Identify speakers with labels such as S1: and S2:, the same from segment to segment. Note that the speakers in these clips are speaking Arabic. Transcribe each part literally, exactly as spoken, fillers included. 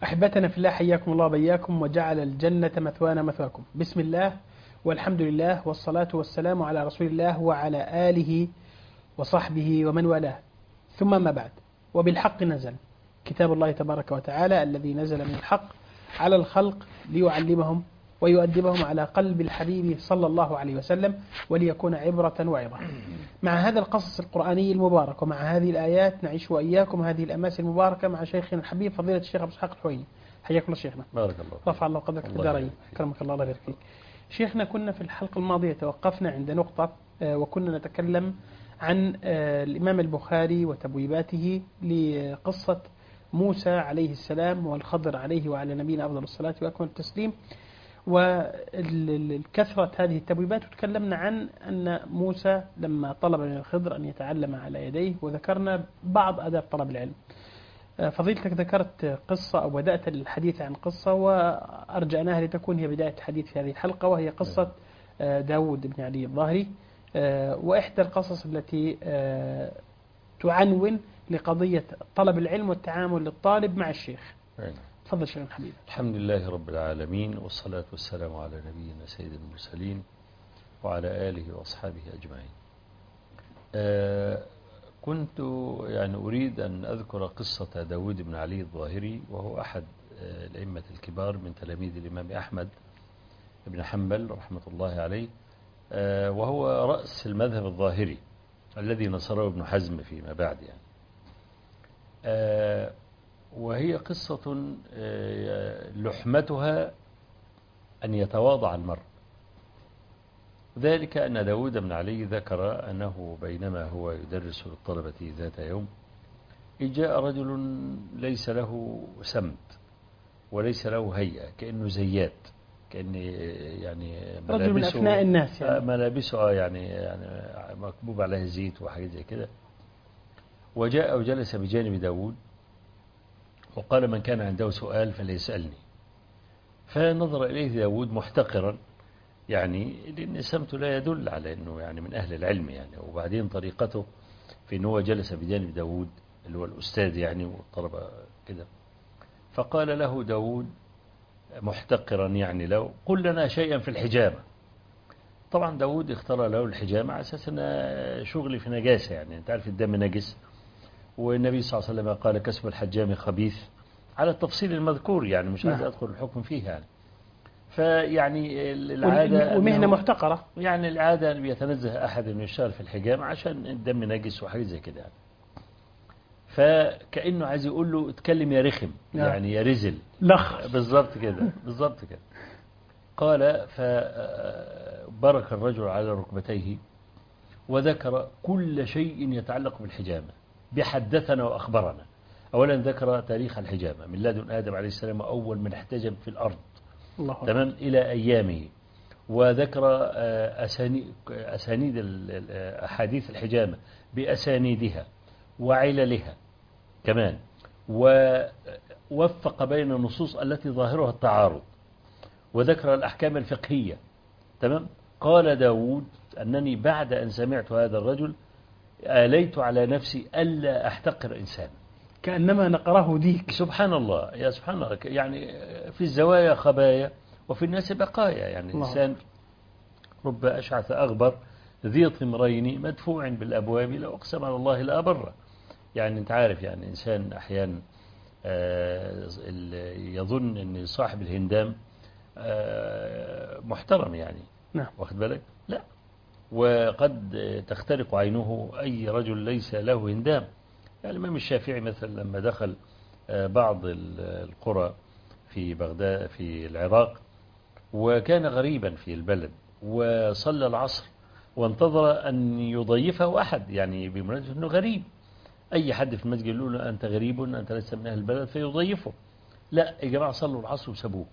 S1: أحبتنا في الله، حياكم الله بياكم وجعل الجنة مثوانا مثواكم. بسم الله والحمد لله والصلاة والسلام على رسول الله وعلى آله وصحبه ومن والاه، ثم ما بعد. وبالحق نزل كتاب الله تبارك وتعالى الذي نزل من الحق على الخلق ليعلمهم ويؤدبهم على قلب الحبيب صلى الله عليه وسلم وليكون عبرة وعظة. مع هذا القصص القرآني المبارك ومع هذه الآيات نعيش وإياكم هذه الأماس المباركة مع شيخنا الحبيب فضيلة الشيخ أبو إسحاق الحويني. حياك الله شيخنا.
S2: بارك الله.
S1: رفع الله قدرك في الدارين. كرمك الله، الله يبارك فيك. شيخنا، كنا في الحلقة الماضية توقفنا عند نقطة وكنا نتكلم عن الإمام البخاري وتبويباته لقصة موسى عليه السلام والخضر عليه وعلى نبينا أفضل الصلاة وأكمل التسليم، والكثرة هذه التبويبات. وتكلمنا عن أن موسى لما طلب من الخضر أن يتعلم على يديه، وذكرنا بعض آداب طلب العلم. فضيلتك ذكرت قصة أو بدأت الحديث عن قصة وأرجعناها لتكون هي بداية الحديث في هذه الحلقة، وهي قصة داود بن علي الظاهري، وإحدى القصص التي تعنون لقضية طلب العلم والتعامل للطالب مع الشيخ. تفضل شيخنا الحبيب.
S2: الحمد لله رب العالمين، والصلاة والسلام على نبينا سيد المرسلين وعلى آله وأصحابه أجمعين. آه كنت يعني أريد أن أذكر قصة داود بن علي الظاهري، وهو أحد آه الأئمة الكبار من تلاميذ الإمام أحمد بن حنبل رحمة الله عليه، آه وهو رأس المذهب الظاهري الذي نصره ابن حزم فيما بعد يعني. آه وهي قصة لحمتها أن يتواضع المرء. ذلك أن داود بن علي ذكر أنه بينما هو يدرس للطلبة ذات يوم جاء رجل ليس له سمت وليس له هيئة، كأنه زيات، كأن يعني
S1: رجل من أفناء الناس يعني.
S2: ملابسه يعني يعني مكبوب عليه زيت وحاجات زي كده. وجاء وجلس بجانب داود وقال: من كان عنده سؤال فليسألني. فنظر إليه داود محتقرا، يعني لأن سمته لا يدل على أنه يعني من أهل العلم يعني. وبعدين طريقته في أنه جلس بجانب داود اللي هو الأستاذ يعني والطلبة كده. فقال له داود محتقرا يعني: لو قل لنا شيئا في الحجامة. طبعا داود اختار له الحجامة على أساس أنها شغل في نجاسة، يعني أنت عارف الدم نجس، والنبي صلى الله عليه وسلم قال: كسب الحجام خبيث، على التفصيل المذكور يعني، مش عايز أدخل الحكم فيه يعني. فيعني العادة
S1: ومهنة محتقرة،
S2: يعني العادة أن يتنزه أحد أن يشتغل في الحجام عشان الدم نجس وحاجة زي كده يعني. فكأنه عايز يقول له اتكلم يا رخم يعني يا رزل
S1: لخ
S2: بالضبط كده بالضبط كده. قال: فبرك الرجل على ركبتيه وذكر كل شيء يتعلق بالحجامة بحدثنا وأخبرنا. أولا ذكر تاريخ الحجامة من لدن آدم عليه السلام أول من احتجم في الأرض تمام إلى أيامه، وذكر أسانيد أحاديث الحجامة بأسانيدها وعللها كمان، ووفق بين النصوص التي ظاهرها التعارض، وذكر الأحكام الفقهية تمام. قال داود: أنني بعد أن سمعت هذا الرجل آليت على نفسي ألا أحتقر إنسان،
S1: كأنما نقره ديك.
S2: سبحان الله يا سبحان الله. يعني في الزوايا خبايا وفي الناس بقايا، يعني إنسان رب أشعث أغبر ذي طمرين مدفوع بالأبواب لو أقسم على الله لأبره. يعني أنت عارف يعني إنسان أحيانا يظن أن صاحب الهندام محترم يعني،
S1: نعم،
S2: واخد بالك؟ لا، وقد تخترق عينه أي رجل ليس له هندام. يعني الإمام الشافعي مثلا لما دخل بعض القرى في بغداد في العراق وكان غريبا في البلد، وصلى العصر وانتظر أن يضيفه أحد، يعني بمناسبة أنه غريب، أي حد في المسجد يقول له أنت غريب أنت لست من أهل البلد فيضيفه. لا يا جماعة، صلوا العصر وسابوه،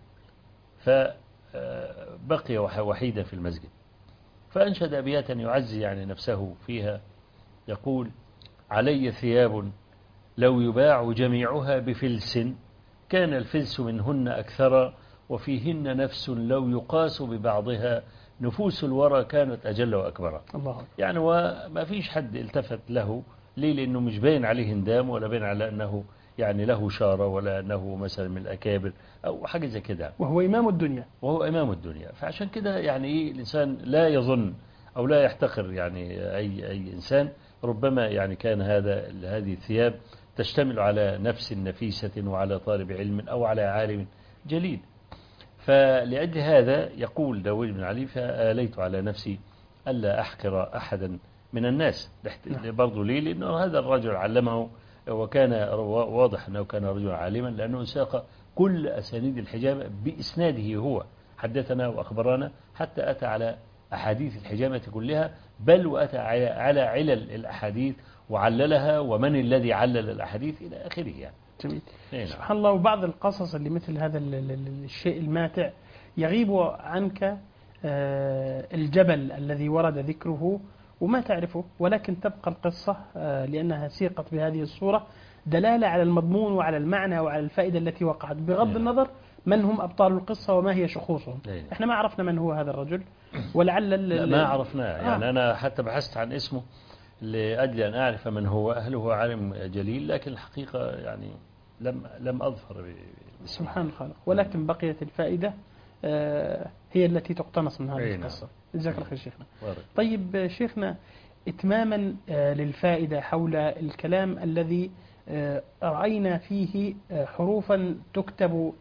S2: فبقي وحيدا في المسجد. فأنشد أبياتا يعزي يعني نفسه فيها، يقول: علي ثياب لو يباع جميعها بفلس كان الفلس منهن أكثر، وفيهن نفس لو يقاس ببعضها نفوس الورى كانت أجل وأكبر.
S1: الله.
S2: يعني وما فيش حد التفت له، ليه؟ لأنه مش باين عليه هندام ولا باين على أنه يعني له شارة ولا أنه مثلا من الأكابر أو حاجة زي كده،
S1: وهو إمام الدنيا.
S2: وهو إمام الدنيا. فعشان كده يعني إيه الإنسان لا يظن أو لا يحتقر يعني أي أي إنسان، ربما يعني كان هذا هذه الثياب تشتمل على نفس نفيسة وعلى طالب علم أو على عالم جليل. فلأجل هذا يقول داود بن علي: فآليت على نفسي ألا أحقر أحدا من الناس. برضو ليه؟ لأنه هذا الرجل علمه وكان واضح أنه كان رجلا عالما، لأنه ساق كل أسانيد الحجامة بإسناده هو، حدثنا وأخبرنا حتى أتى على أحاديث الحجامة كلها، بل وأتى على علل الأحاديث وعللها ومن الذي علل الأحاديث إلى آخره يعني.
S1: جميل. سبحان الله. وبعض القصص اللي مثل هذا الشيء الماتع يغيب عنك الجبل الذي ورد ذكره وما تعرفه، ولكن تبقى القصة لأنها سيقت بهذه الصورة دلالة على المضمون وعلى المعنى وعلى الفائدة التي وقعت، بغض النظر من هم أبطال القصة وما هي شخوصهم. احنا ما عرفنا من هو هذا الرجل، ولعل
S2: ما عرفناه يعني. آه. أنا حتى بحثت عن اسمه لأجل أن أعرف من هو، هل هو عالم جليل، لكن الحقيقة يعني لم لم أظفر.
S1: سبحان الخالق. ولكن بقيت الفائدة هي التي تقتنص من هذه القصة. جزاك الله خير شيخنا. طيب شيخنا، إتماما للفائدة حول الكلام الذي رأينا فيه حروفا تكتب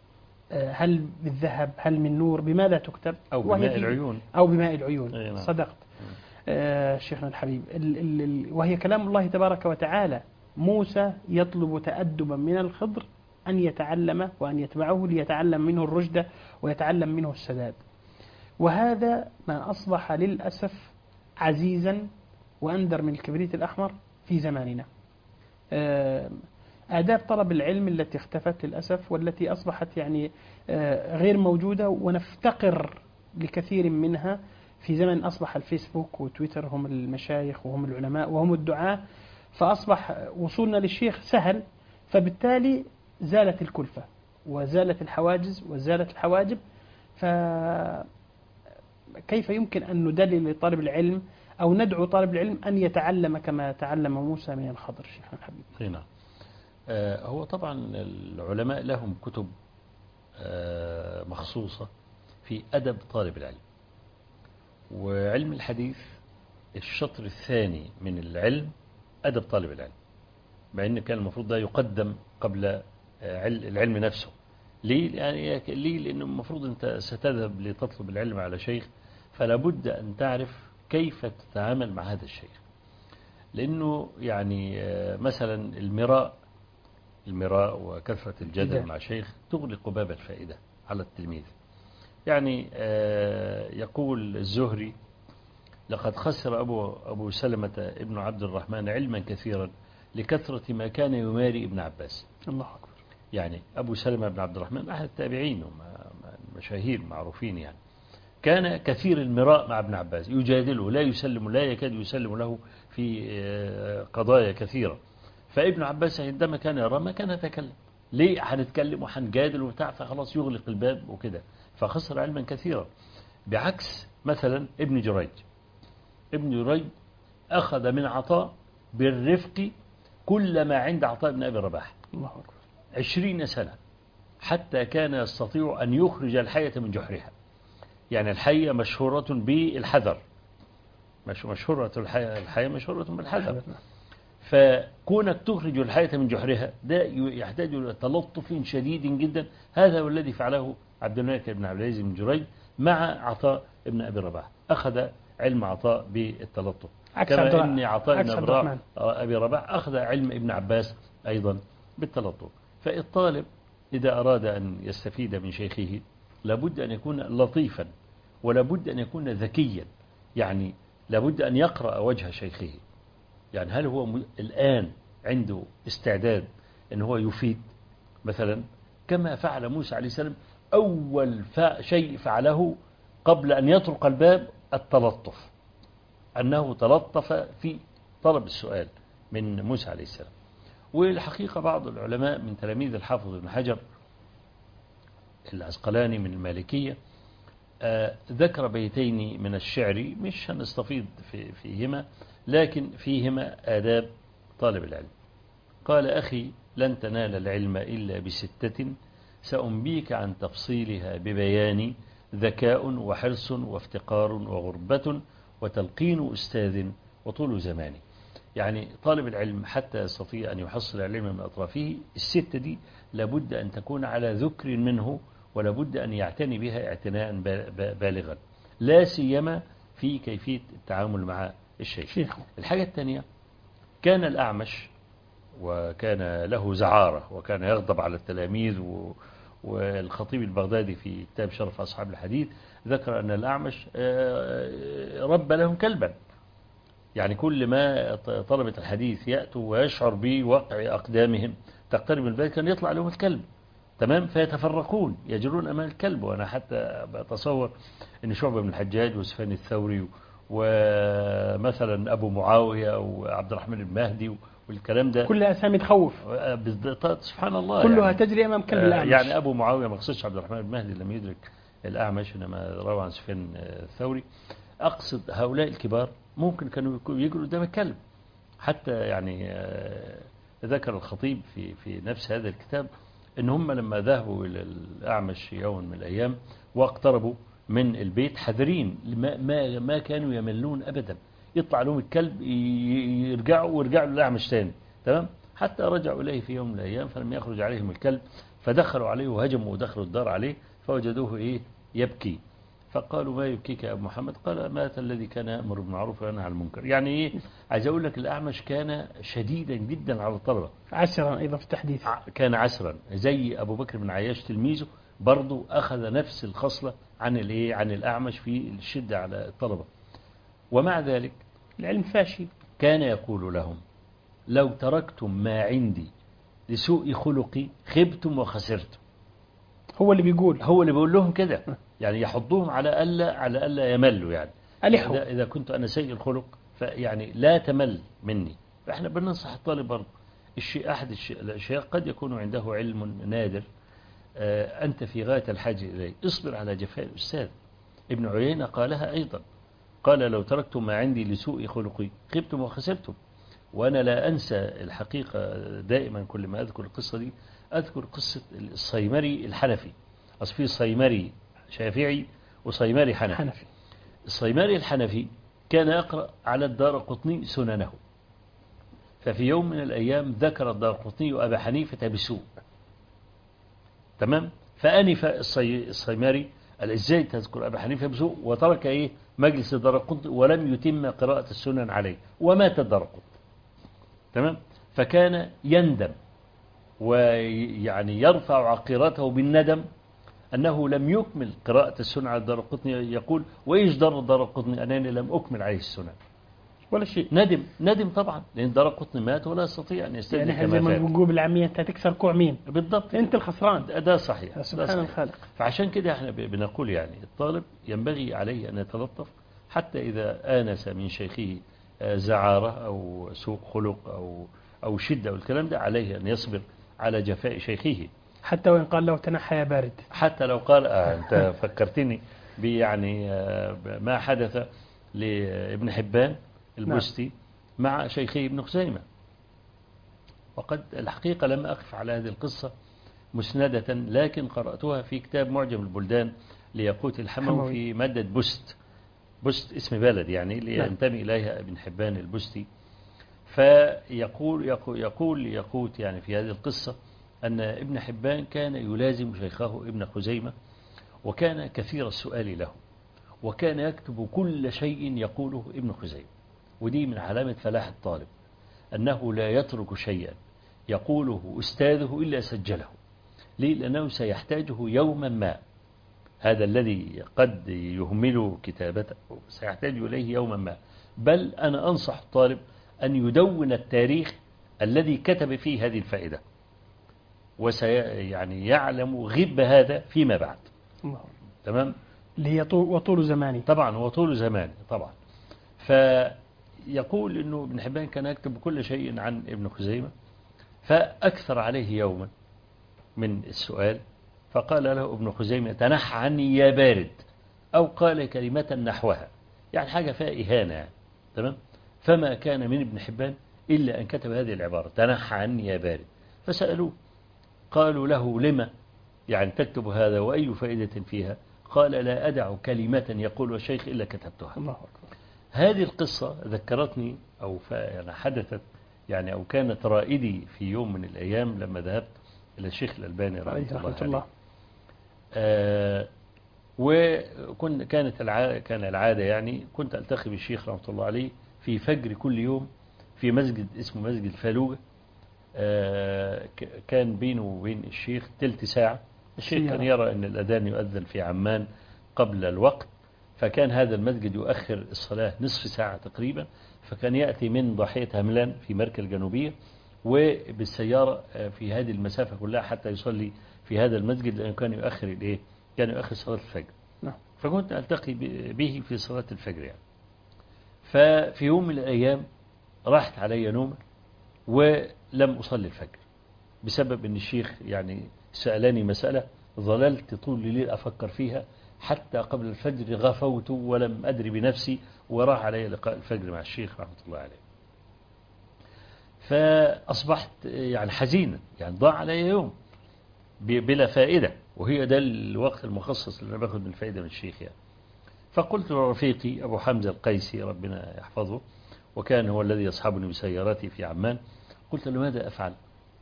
S1: هل بالذهب هل من نور، بماذا تكتب؟
S2: أو بماء العيون
S1: أو بماء العيون. صدقت آه شيخنا الحبيب. ال ال ال وهي كلام الله تبارك وتعالى. موسى يطلب تأدبا من الخضر أن يتعلم وأن يتبعه ليتعلم منه الرشد ويتعلم منه السداد. وهذا ما أصبح للأسف عزيزا وأندر من الكبريت الأحمر في زماننا. آه آداب طلب العلم التي اختفت للأسف، والتي أصبحت يعني آه غير موجودة، ونفتقر لكثير منها في زمن أصبح الفيسبوك وتويتر هم المشايخ وهم العلماء وهم الدعاة، فأصبح وصولنا للشيخ سهل، فبالتالي زالت الكلفة وزالت الحواجز وزالت الحواجب. فكيف يمكن أن ندلل لطالب العلم أو ندعو طالب العلم أن يتعلم كما تعلم موسى من الخضر؟ شيخنا الحبيب.
S2: نعم. آه هو طبعا العلماء لهم كتب آه مخصوصة في أدب طالب العلم. وعلم الحديث الشطر الثاني من العلم أدب طالب العلم، مع أن كان المفروض ده يقدم قبل العلم نفسه. ليه؟ يعني ليه؟ لأنه المفروض أنت ستذهب لتطلب العلم على شيخ، فلا بد أن تعرف كيف تتعامل مع هذا الشيخ. لأنه يعني مثلا المراء المراء وكثرة الجدل مع شيخ تغلق باب الفائدة على التلميذ. يعني يقول الزهري: لقد خسر أبو, أبو سلمة ابن عبد الرحمن علما كثيرا لكثرة ما كان يماري ابن عباس.
S1: الله أكبر.
S2: يعني أبو سلمة بن عبد الرحمن أحد التابعين مشاهير معروفين، يعني كان كثير المراء مع ابن عباس، يجادله، لا يسلم لا يكاد يسلم له في قضايا كثيرة. فابن عباس عندما كان يرى ما كان يتكلم، ليه هنتكلم وهنجادل وبتاع، فخلاص يغلق الباب وكده، فخسر علما كثيرا. بعكس مثلا ابن جريج ابن جريج أخذ من عطاء بالرفق كل ما عند عطاء بن أبي رباح.
S1: الله أكبر. عشرين
S2: سنة، حتى كان يستطيع أن يخرج الحية من جحرها. يعني الحية مشهورة بالحذر، مش مشهورة الحية الحية مشهورة بالحذر. فكونك تخرج الحية من جحرها ده يحتاج إلى تلطف شديد جدا. هذا هو الذي فعله عبد الملك بن عبد العزيز بن جريج مع عطاء بن أبي رباح. أخذ علم عطاء بالتلطف، كما أن عطاء بن أبي رباح أخذ علم ابن عباس أيضا بالتلطف. فالطالب إذا أراد أن يستفيد من شيخه لابد أن يكون لطيفا، ولابد أن يكون ذكيا. يعني لابد أن يقرأ وجه شيخه، يعني هل هو الآن عنده استعداد أن هو يفيد مثلا، كما فعل موسى عليه السلام. أول شيء فعله قبل أن يطرق الباب التلطف، أنه تلطف في طلب السؤال من موسى عليه السلام. والحقيقة بعض العلماء من تلاميذ الحافظ ابن حجر العسقلاني من المالكية آه ذكر بيتين من الشعر مش هنستفيض في فيهما، لكن فيهما آداب طالب العلم. قال: أخي لن تنال العلم إلا بستة سأنبيك عن تفصيلها ببيان ذكاء وحرص وافتقار وغربة وتلقين أستاذ وطول زمان. يعني طالب العلم حتى يستطيع أن يحصل العلم من أطرافه الستة دي لابد أن تكون على ذكر منه، ولابد أن يعتني بها اعتناء بالغا، لا سيما في كيفية التعامل مع الشيخ. الحاجة الثانية، كان الأعمش وكان له زعارة وكان يغضب على التلاميذ، والخطيب البغدادي في كتاب شرف أصحاب الحديث ذكر أن الأعمش رب لهم كلبا، يعني كل ما طلبة الحديث يأتوا ويشعر بوقع أقدامهم تقترب من البيت كان يطلع لهم الكلب، تمام، فيتفرقون يجرون أمام الكلب. وأنا حتى بتصور أن شعبة بن الحجاج وسفيان الثوري ومثلا أبو معاوية وعبد الرحمن بن مهدي والكلام ده
S1: كلها أسامي تخوف،
S2: سبحان الله،
S1: كلها
S2: يعني
S1: تجري أمام كلب الأعمش.
S2: يعني أبو معاوية ما قصدش عبد الرحمن بن مهدي لم يدرك الأعمش، إنما روى عن سفيان الثوري. أقصد هؤلاء الكبار ممكن كانوا يجروا قدام الكلب. حتى يعني ذكر الخطيب في في نفس هذا الكتاب إن هم لما ذهبوا إلى الأعمش يوم من الأيام واقتربوا من البيت حذرين، ما ما ما كانوا يملون أبدا، يطلع لهم الكلب يرجعوا ويرجعوا للأعمش تاني، تمام، حتى رجعوا إليه في يوم من الأيام فلم يخرج عليهم الكلب، فدخلوا عليه وهجموا ودخلوا الدار عليه فوجدوه إيه يبكي، فقالوا ما يبكيك يا أبو محمد؟ قال مات الذي كان يأمر بالمعروف وينهى عن المنكر. يعني إيه؟ عايز أقول لك الأعمش كان شديدا جدا على الطلبة،
S1: عسرا أيضا في التحديث،
S2: كان عسرا زي أبو بكر بن عياش تلميذه برضو أخذ نفس الخصلة عن الإيه عن الأعمش في الشدة على الطلبة. ومع ذلك
S1: العلم فاشي،
S2: كان يقول لهم لو تركتم ما عندي لسوء خلقي خبتم وخسرتم.
S1: هو اللي بيقول
S2: هو اللي بيقول لهم كده، يعني يحضهم على ألا على ألا يملوا، يعني إذا, إذا كنت أنا سيء الخلق فيعني لا تمل مني. فإحنا بننصح الطالب برضه الشيء أحد الشيء الأشياء قد يكون عنده علم نادر آه أنت في غاية الحاجة إليه، اصبر على جفاء الأستاذ. ابن عيينة قالها أيضا، قال لو تركتم ما عندي لسوء خلقي خبتم وخسرتم. وأنا لا أنسى الحقيقة دائما كل ما أذكر القصة دي أذكر قصة الصيمري الحنفي. أصل في صيمري شافعي وصيمري حنفي.
S1: حنفي.
S2: الصيمري الحنفي كان يقرأ على الدارقطني سننه، ففي يوم من الأيام ذكر الدارقطني أبا حنيفة بسوء، تمام، فأنف الصيمري قال إزاي تذكر أبا حنيفة بسوء، وترك إيه مجلس الدارقطني ولم يتم قراءة السنن عليه، ومات الدارقطني، تمام. فكان يندم ويعني يرفع عقيرته بالندم أنه لم يكمل قراءة السنن على الدارقطني، يقول وإيش ضر الدارقطني أنني لم أكمل عليه السنن
S1: ولا شيء.
S2: ندم ندم طبعا، لأن الدارقطني مات ولا يستطيع أن يستدرك
S1: يعني
S2: كما
S1: زي ما بنقول بالعامية أنت تكسر كوع مين؟
S2: بالضبط،
S1: أنت الخسران.
S2: ده صحيح،
S1: سبحان الخالق.
S2: فعشان كده احنا بنقول يعني الطالب ينبغي عليه أن يتلطف، حتى إذا آنس من شيخه زعارة أو سوء خلق أو أو شدة والكلام ده، عليه أن يصبر على جفاء شيخه،
S1: حتى وإن قال له تنحى يا بارد.
S2: حتى لو قال آه أنت فكرتني بيعني آه ما حدث لابن حبان البستي مع شيخه ابن خزيمة. وقد الحقيقة لم أقف على هذه القصة مسندة، لكن قرأتها في كتاب معجم البلدان ليقوت الحموي في مادة بست. بست اسم بلد يعني اللي ينتمي إليها ابن حبان البستي. فيقول يقول, يقول يقوت يعني في هذه القصة أن ابن حبان كان يلازم شيخه ابن خزيمة، وكان كثير السؤال له، وكان يكتب كل شيء يقوله ابن خزيمة. ودي من علامة فلاح الطالب أنه لا يترك شيئا يقوله أستاذه إلا سجله. ليه؟ لأنه سيحتاجه يوما ما، هذا الذي قد يهمل كتابته سيحتاج إليه يوما ما. بل أنا أنصح الطالب أن يدون التاريخ الذي كتب فيه هذه الفائدة، وسي يعني يعلم غب هذا فيما بعد.
S1: الله.
S2: تمام.
S1: وطول زماني
S2: طبعا، وطول زماني طبعا. فيقول إنه ابن حبان كان يكتب كل شيء عن ابن خزيمة، فأكثر عليه يوما من السؤال، فقال له ابن خزيمة تنحى عني يا بارد، أو قال كلمة نحوها، يعني حاجة فيها إهانة يعني. تمام. فما كان من ابن حبان إلا أن كتب هذه العبارة تنحى عني يا بارد، فسألوه قالوا له لما يعني تكتب هذا وأي فائدة فيها؟ قال لا أدع كلمة يقول الشيخ إلا كتبتها.
S1: الله أكبر.
S2: هذه القصة ذكرتني أو يعني حدثت يعني أو كانت رائدي في يوم من الأيام لما ذهبت إلى الشيخ الألباني رحمه الله عليه. الله. آه وكنت كانت العادة كان العادة يعني كنت ألتقي بالشيخ رحمه الله عليه في فجر كل يوم في مسجد اسمه مسجد فالوجة. آه كان بينه وبين الشيخ تلت ساعة. الشيخ كان يرى أن الأذان يؤذن في عمان قبل الوقت، فكان هذا المسجد يؤخر الصلاة نصف ساعة تقريبا، فكان يأتي من ضاحية هملان في مركز الجنوبية وبالسيارة في هذه المسافة كلها حتى يصلي في هذا المسجد، لأنه كان يؤخر الإيه؟ كان يؤخر صلاة الفجر. فكنت ألتقي به في صلاة الفجر يعني. ففي يوم من الأيام راحت علي نوم ولم أصلي الفجر بسبب أن الشيخ يعني سألني مسألة ظللت طول الليل أفكر فيها حتى قبل الفجر غفوت ولم أدري بنفسي، وراح علي لقاء الفجر مع الشيخ رحمة الله عليه. فأصبحت يعني حزينا، يعني ضاع علي يوم بلا فائدة، وهي ده الوقت المخصص اللي أنا باخد من الفائدة من الشيخ يعني. فقلت لرفيقي أبو حمزة القيسي ربنا يحفظه، وكان هو الذي يصحبني بسيارتي في عمان، قلت له ماذا أفعل؟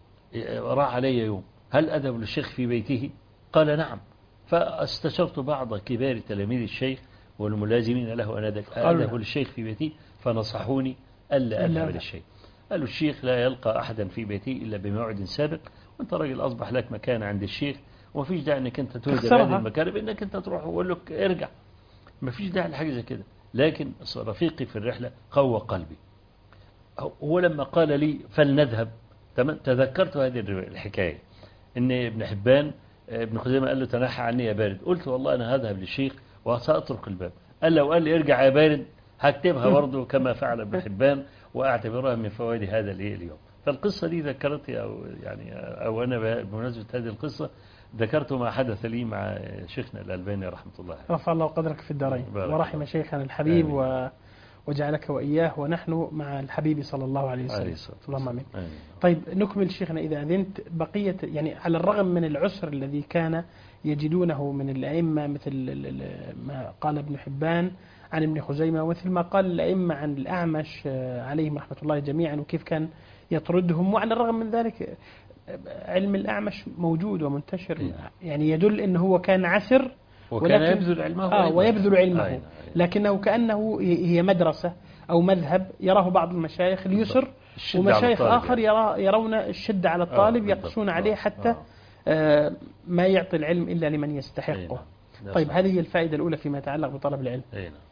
S2: راح علي يوم، هل أذهب للشيخ في بيته؟ قال نعم. فاستشرت بعض كبار تلاميذ الشيخ والملازمين له أنذاك أذهب للشيخ في بيتي، فنصحوني ألا أذهب للشيخ. قالوا الشيخ لا يلقى أحدا في بيتي إلا بموعد سابق، وأنت راجل أصبح لك مكان عند الشيخ ومفيش داعي أنك أنت تهدى بهذه المكان بأنك أنت تروح وقول لك ارجع، مفيش داعي لحاجة زي كده. لكن رفيقي في الرحلة قوى قلبي، هو لما قال لي فلنذهب تذكرت هذه الحكاية، إن ابن حبان ابن خزيمة قال له تنحى عني يا بارد، قلت والله أنا هذهب للشيخ وسأطرق الباب. قال لو قال لي ارجع يا بارد هكتبها برضه كما فعل ابن حبان وأعتبرها من فوائد هذا اليوم. فالقصة دي ذكرتي أو يعني أو أنا بمناسبة هذه القصة ذكرت ما حدث لي مع شيخنا الألباني رحمة الله عليه.
S1: رفع الله قدرك في الدارين ورحم شيخنا الحبيب و وجعلك وإياه ونحن مع الحبيب صلى الله عليه وسلم. اللهم آمين. طيب نكمل شيخنا إذا أذنت بقية، يعني على الرغم من العسر الذي كان يجدونه من الأئمة مثل ما قال ابن حبان عن ابن خزيمة، ومثل ما قال الأئمة عن الأعمش عليهم رحمة الله جميعا وكيف كان يطردهم، وعلى الرغم من ذلك علم الأعمش موجود ومنتشر، يعني يدل أنه هو كان عسر
S2: وكان يبذل علمه
S1: آه ويبذل علمه آه لكنه كأنه هي مدرسة أو مذهب يراه بعض المشايخ اليسر، ومشايخ آخر يرى يرون الشدة على الطالب آه يقصون عليه حتى آه ما يعطي العلم إلا لمن يستحقه. طيب هذه هي الفائدة الأولى فيما يتعلق بطلب العلم.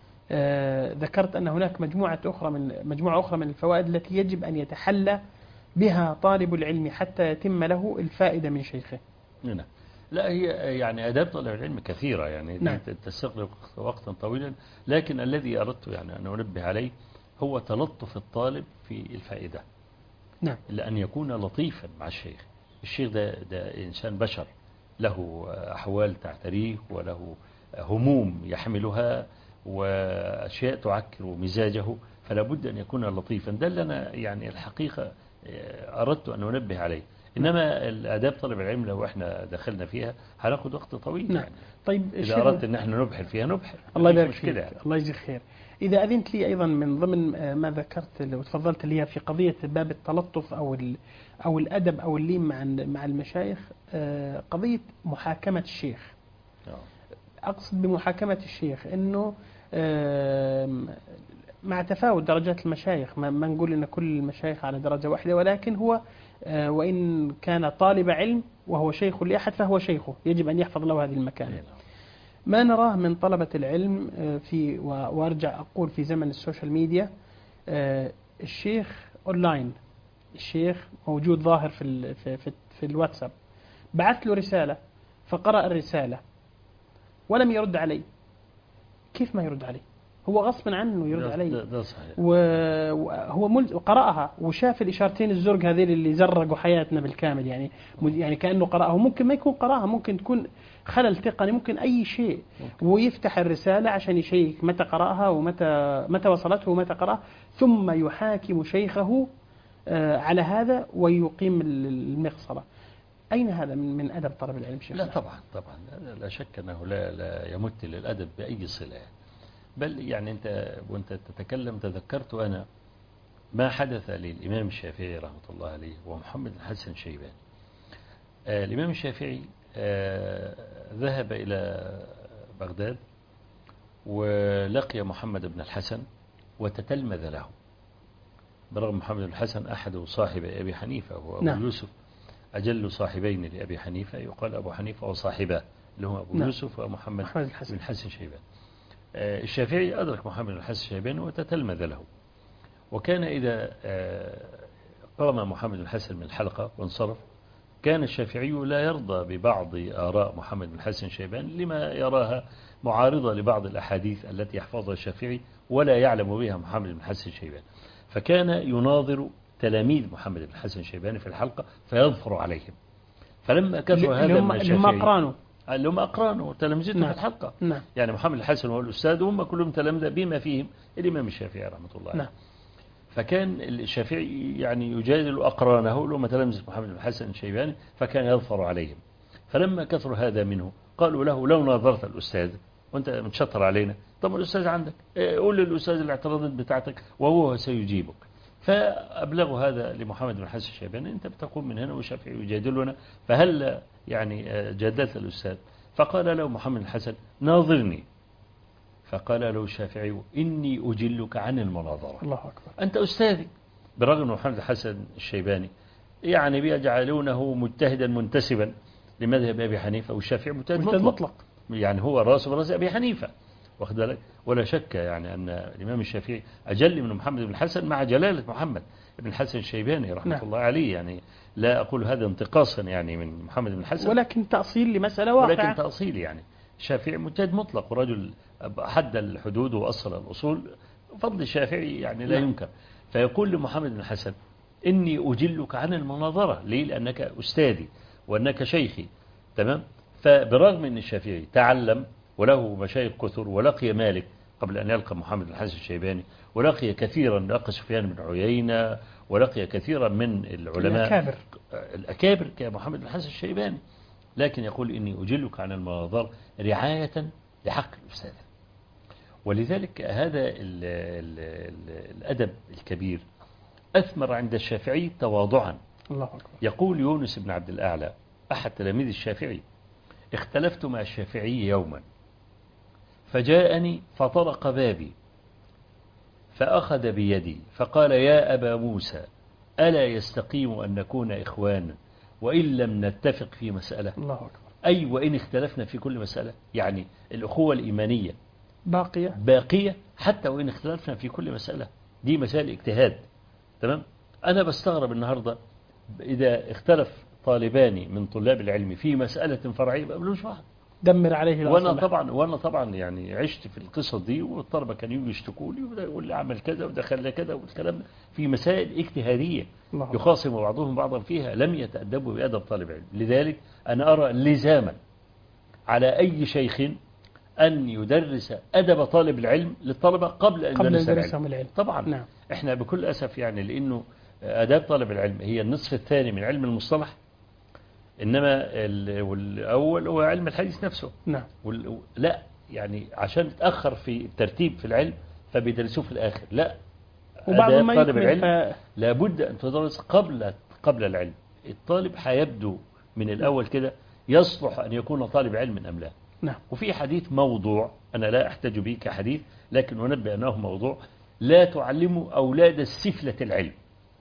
S1: آه ذكرت أن هناك مجموعة أخرى من مجموعة أخرى من الفوائد التي يجب أن يتحلى بها طالب العلم حتى يتم له الفائدة من شيخه.
S2: نعم. لا هي يعني آداب طلب العلم كثيرة يعني
S1: نعم.
S2: تستغرق وقتا طويلا، لكن الذي أردت يعني أن أنبه عليه هو تلطف الطالب في الفائدة.
S1: نعم.
S2: لأن يكون لطيفا مع الشيخ. الشيخ ده, ده إنسان بشر له أحوال تعتريه وله هموم يحملها وأشياء تعكر مزاجه، فلا بد أن يكون لطيفا. ده اللي أنا يعني الحقيقة أردت أن أنبه عليه. إنما الآداب طلب العلم لو إحنا دخلنا فيها هناخد وقت طويل.
S1: نعم.
S2: يعني
S1: طيب
S2: إذا أردت أن إحنا نبحر فيها نبحر.
S1: الله يبارك فيك. يعني. الله يجزيك خير. إذا أذنت لي أيضا من ضمن ما ذكرت وتفضلت لي في قضية باب التلطف أو أو الأدب أو اللين مع مع المشايخ، قضية محاكمة الشيخ. أقصد بمحاكمة الشيخ إنه مع تفاوت درجات المشايخ، ما نقول إن كل المشايخ على درجة واحدة، ولكن هو وإن كان طالب علم وهو شيخ لأحد فهو شيخه، يجب أن يحفظ له هذه المكانة. ما نراه من طلبة العلم في وأرجع أقول في زمن السوشيال ميديا، الشيخ أونلاين، الشيخ موجود ظاهر في في في, في الواتساب، بعث له رسالة فقرأ الرسالة ولم يرد علي. كيف ما يرد علي؟ هو غصبا عنه يرد علي.
S2: ده صحيح.
S1: وهو ملز... قرأها وشاف الإشارتين الزرق هذين اللي زرقوا حياتنا بالكامل، يعني يعني كأنه قرأها، ممكن ما يكون قرأها، ممكن تكون خلل تقني، ممكن أي شيء. ممكن. ويفتح الرسالة عشان يشيك متى قرأها ومتى متى وصلته ومتى قرأها، ثم يحاكم شيخه على هذا ويقيم المغصرة. أين هذا من من أدب طلب العلم شيخنا؟
S2: لا طبعا طبعا لا شك أنه لا لا يمت للأدب بأي صلة، بل يعني أنت وأنت تتكلم تذكرت أنا ما حدث للإمام الشافعي رحمة الله عليه ومحمد الحسن الشيباني. آه الإمام الشافعي آه ذهب إلى بغداد ولقي محمد بن الحسن وتتلمذ له، برغم محمد بن الحسن أحد صاحب أبي حنيفة وأبو نعم. يوسف أجل صاحبين لأبي حنيفة، يقال أبو حنيفة وصاحبه اللي هم أبو نعم. يوسف ومحمد بن الحسن الشيباني. آه الشافعي أدرك محمد بن الحسن الشيباني وتتلمذ له، وكان إذا قام محمد بن الحسن من الحلقة وانصرف كان الشافعي لا يرضى ببعض آراء محمد بن الحسن الشيباني لما يراها معارضة لبعض الأحاديث التي يحفظها الشافعي ولا يعلم بها محمد بن الحسن الشيباني، فكان يناظر تلاميذ محمد بن الحسن الشيباني في الحلقة فيظفر عليهم. فلما كثر هذا من الشافعي اللي هم أقرانه اللي هم أقرانه تلامذته نعم. في الحلقة نعم. يعني محمد الحسن هو الأستاذ وهم كلهم تلامذة بما فيهم الإمام الشافعي رحمة الله عليه نعم. فكان الشافعي يعني يجادل أقرانه لما تلامذة محمد بن الحسن الشيباني فكان يظفر عليهم. فلما كثر هذا منه قالوا له لو ناظرت الأستاذ وأنت متشطر علينا، طب الأستاذ عندك قول للأستاذ الاعتراضات بتاعتك وهو سيجيبك. فأبلغوا هذا لمحمد بن الحسن الشيباني، أنت بتقوم من هنا والشافعي يجادلنا فهل يعني جادلت الأستاذ؟ فقال له محمد الحسن ناظرني، فقال له الشافعي إني أجلك عن المناظرة.
S1: الله أكبر.
S2: أنت أستاذي، برغم محمد الحسن الشيباني يعني بيجعلونه مجتهدا منتسبا لمذهب أبي حنيفة والشافعي مجتهد مطلق. مطلق يعني هو راس براس أبي حنيفة، واخد بالك؟ ولا شك يعني أن الإمام الشافعي أجل من محمد بن الحسن مع جلالة محمد بن الحسن الشيباني رحمة نعم. الله عليه. يعني لا أقول هذا انتقاصا يعني من محمد بن الحسن،
S1: ولكن تأصيل لمسألة واقعة،
S2: ولكن تأصيل يعني الشافعي مجتهد مطلق ورجل حد الحدود وأصل الأصول، فضل الشافعي يعني لا نعم. ينكر. فيقول لمحمد بن الحسن إني أجلك عن المناظرة، ليه؟ لأنك أستاذي وأنك شيخي، تمام؟ فبرغم أن الشافعي تعلم وله مشايخ كثر ولقي مالك قبل أن يلقى محمد بن الحسن الشيباني، ولقي كثيرا، لقى سفيان بن عيينة، ولقي كثيرا من العلماء
S1: الأكابر
S2: الأكابر كمحمد بن الحسن الشيباني، لكن يقول إني أجلك عن المناظرة رعاية لحق الأستاذ. ولذلك هذا ال ال ال الأدب الكبير أثمر عند الشافعي تواضعا.
S1: الله أكبر.
S2: يقول يونس بن عبد الأعلى أحد تلاميذ الشافعي اختلفت مع الشافعي يوما فجاءني فطرق بابي فأخذ بيدي فقال يا أبا موسى ألا يستقيم أن نكون إخوانا وإن لم نتفق في مسألة؟
S1: الله أكبر.
S2: أي وإن اختلفنا في كل مسألة، يعني الأخوة الإيمانية
S1: باقية
S2: باقية حتى وإن اختلفنا في كل مسألة، دي مسائل اجتهاد، تمام؟ أنا بستغرب النهاردة إذا اختلف طالبان من طلاب العلم في مسألة فرعية ما بقولوش واحد
S1: دمر عليه الأصل.
S2: وانا طبعا وانا طبعا يعني عشت في القصص دي، والطلبه كانوا يجوا يشتكوا لي واللي عمل كذا ودخل كذا والكلام في مسائل اجتهاديه يخاصم بعضهم بعضا فيها، لم يتأدبوا بأدب طالب علم. لذلك انا ارى لزاما على اي شيخ ان يدرس أدب طالب العلم للطلبة قبل ان
S1: قبل
S2: يدرس
S1: العلم. العلم
S2: طبعا
S1: نعم.
S2: احنا بكل اسف يعني لانه آداب طالب العلم هي النصف الثاني من علم المصطلح، إنما الأول هو علم الحديث نفسه.
S1: نعم.
S2: لا يعني عشان تأخر في الترتيب في العلم فبيدرسوه في الآخر، لا،
S1: وبعض ما
S2: طالب العلم
S1: ف...
S2: لابد أن تدرس قبل قبل العلم. الطالب هيبدو من الأول كده يصلح أن يكون طالب علم أم لا.
S1: نعم.
S2: وفي حديث موضوع أنا لا أحتج به كحديث لكن أنبه أنه موضوع، لا تعلموا أولاد السفلة العلم،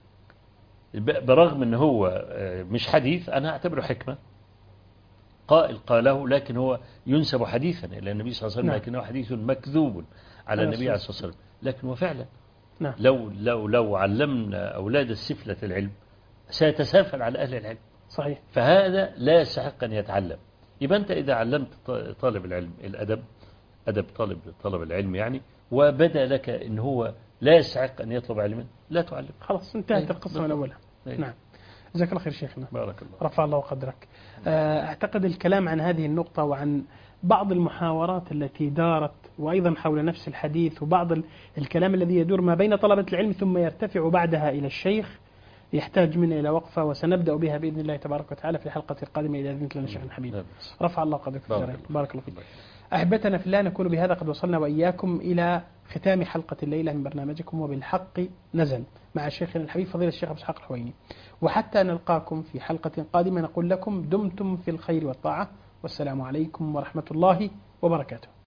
S2: برغم أنه هو مش حديث أنا أعتبره حكمة قائل قاله، لكن هو ينسب حديثا إلى النبي صلى الله عليه وسلم. نعم. لكنه حديث مكذوب على النبي عليه الصلاة والسلام، لكن وفعلا
S1: نعم.
S2: لو, لو, لو علمنا أولاد السفلة العلم سيتسافل على أهل العلم.
S1: صحيح.
S2: فهذا لا يستحق أن يتعلم. يبقى أنت إذا علمت طالب العلم الأدب، أدب طالب طالب العلم يعني، وبدأ لك أن هو لا يستحق أن يطلب علما، لا تعلم،
S1: خلاص انتهت القصة من أولها. نعم. جزاك الله خير شيخنا،
S2: بارك الله،
S1: رفع الله قدرك. أعتقد الكلام عن هذه النقطة وعن بعض المحاورات التي دارت وأيضا حول نفس الحديث وبعض الكلام الذي يدور ما بين طلبة العلم ثم يرتفع بعدها إلى الشيخ يحتاج منا إلى وقفة، وسنبدأ بها بإذن الله تبارك وتعالى في الحلقة القادمة إذا أذنت لنا شيخ الحبيب. رفع الله قدرك في الدارين. بارك الله فيك. أحبتنا في الله، نكون بهذا قد وصلنا وإياكم إلى ختام حلقة الليلة من برنامجكم وبالحق نزل مع شيخنا الحبيب فضيلة الشيخ أبو إسحاق الحويني، وحتى نلقاكم في حلقة قادمة نقول لكم دمتم في الخير والطاعة، والسلام عليكم ورحمة الله وبركاته.